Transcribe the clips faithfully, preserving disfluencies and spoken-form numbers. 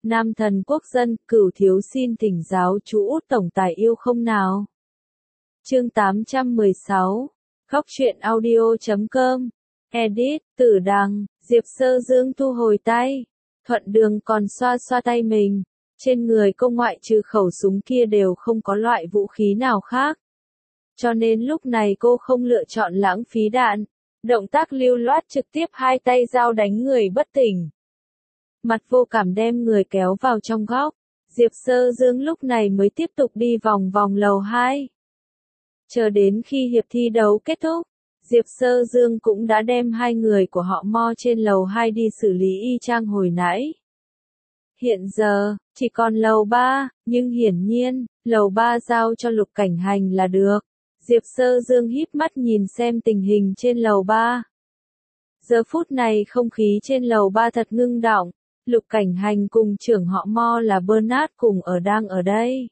Nam thần quốc dân, Cửu thiếu xin thỉnh giáo chú Út tổng tài yêu không nào. Chương tám trăm mười sáu. Góc truyện audio chấm com. Edit, Tử Đằng, Diệp Sơ Dương thu hồi tay. Thuận Đường còn xoa xoa tay mình. Trên người cô ngoại trừ khẩu súng kia đều không có loại vũ khí nào khác. Cho nên lúc này cô không lựa chọn lãng phí đạn. Động tác lưu loát trực tiếp hai tay giao đánh người bất tỉnh. Mặt vô cảm đem người kéo vào trong góc. Diệp Sơ Dương lúc này mới tiếp tục đi vòng vòng lầu hai. Chờ đến khi hiệp thi đấu kết thúc, Diệp Sơ Dương cũng đã đem hai người của họ mo trên lầu hai đi xử lý y chang hồi nãy. Hiện giờ, chỉ còn lầu ba, nhưng hiển nhiên, lầu ba giao cho Lục Cảnh Hành là được. Diệp Sơ Dương híp mắt nhìn xem tình hình trên lầu ba. Giờ phút này không khí trên lầu ba thật ngưng đọng. Lục Cảnh Hành cùng trưởng họ Mo là Bernard cùng ở đang ở đây.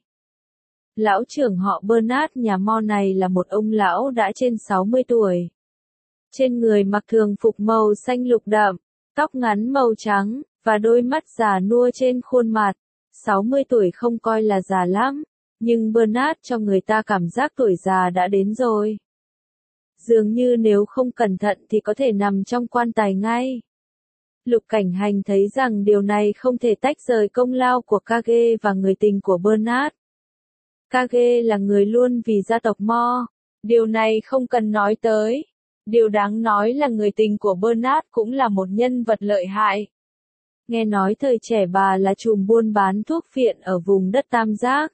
Lão trưởng họ Bernard nhà Mo này là một ông lão đã trên sáu mươi tuổi. Trên người mặc thường phục màu xanh lục đậm, tóc ngắn màu trắng, và đôi mắt già nua trên khuôn mặt. sáu mươi tuổi không coi là già lắm, nhưng Bernard cho người ta cảm giác tuổi già đã đến rồi. Dường như nếu không cẩn thận thì có thể nằm trong quan tài ngay. Lục Cảnh Hành thấy rằng điều này không thể tách rời công lao của Kage và người tình của Bernard. Kage là người luôn vì gia tộc Mo, điều này không cần nói tới. Điều đáng nói là người tình của Bernard cũng là một nhân vật lợi hại. Nghe nói thời trẻ bà là trùm buôn bán thuốc phiện ở vùng đất Tam Giác.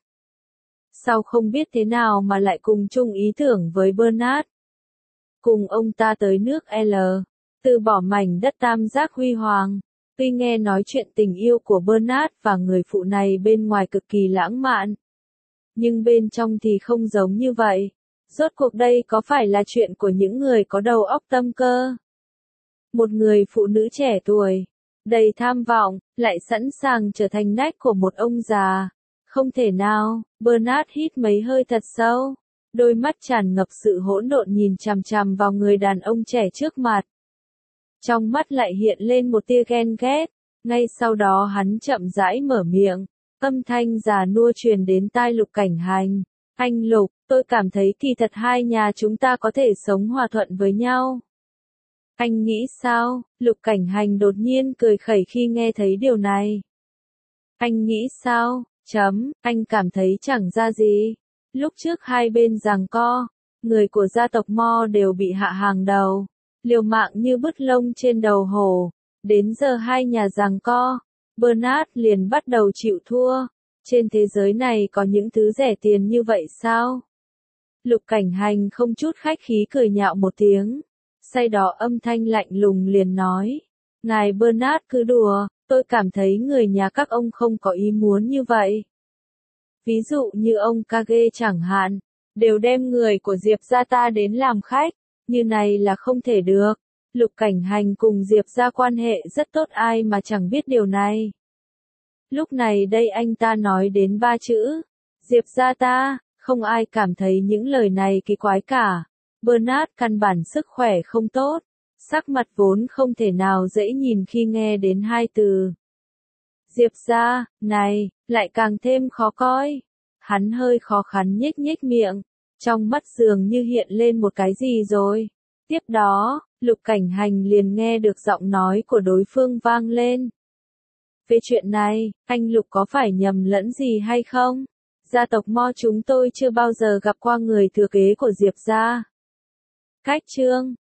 Sau không biết thế nào mà lại cùng chung ý tưởng với Bernard. Cùng ông ta tới nước L. Từ bỏ mảnh đất Tam Giác huy hoàng. Tuy nghe nói chuyện tình yêu của Bernard và người phụ này bên ngoài cực kỳ lãng mạn. Nhưng bên trong thì không giống như vậy. Rốt cuộc đây có phải là chuyện của những người có đầu óc tâm cơ? Một người phụ nữ trẻ tuổi, đầy tham vọng, lại sẵn sàng trở thành nách của một ông già. Không thể nào. Bernard hít mấy hơi thật sâu. Đôi mắt tràn ngập sự hỗn độn nhìn chằm chằm vào người đàn ông trẻ trước mặt. Trong mắt lại hiện lên một tia ghen ghét. Ngay sau đó hắn chậm rãi mở miệng. Âm thanh già nua truyền đến tai Lục Cảnh Hành. Anh Lục, tôi cảm thấy kỳ thật hai nhà chúng ta có thể sống hòa thuận với nhau. Anh nghĩ sao? Lục Cảnh Hành đột nhiên cười khẩy khi nghe thấy điều này. Anh nghĩ sao? Chấm, anh cảm thấy chẳng ra gì. Lúc trước hai bên giằng co, người của gia tộc Mo đều bị hạ hàng đầu. Liều mạng như bứt lông trên đầu hổ. Đến giờ hai nhà giằng co, Bernard liền bắt đầu chịu thua. Trên thế giới này có những thứ rẻ tiền như vậy sao? Lục Cảnh Hành không chút khách khí cười nhạo một tiếng. Sau đó âm thanh lạnh lùng liền nói. Ngài Bernard cứ đùa, tôi cảm thấy người nhà các ông không có ý muốn như vậy. Ví dụ như ông Kage chẳng hạn, đều đem người của Diệp gia ta đến làm khách. Như này là không thể được. Lục Cảnh Hành cùng Diệp gia quan hệ rất tốt, ai mà chẳng biết điều này. Lúc này đây anh ta nói đến ba chữ. Diệp gia ta, không ai cảm thấy những lời này kỳ quái cả. Bernard căn bản sức khỏe không tốt. Sắc mặt vốn không thể nào dễ nhìn khi nghe đến hai từ. Diệp gia, này, lại càng thêm khó coi. Hắn hơi khó khăn nhếch nhếch miệng. Trong mắt dường như hiện lên một cái gì rồi. Tiếp đó, Lục Cảnh Hành liền nghe được giọng nói của đối phương vang lên. Về chuyện này, anh Lục có phải nhầm lẫn gì hay không? Gia tộc Mo chúng tôi chưa bao giờ gặp qua người thừa kế của Diệp gia. Cách chương,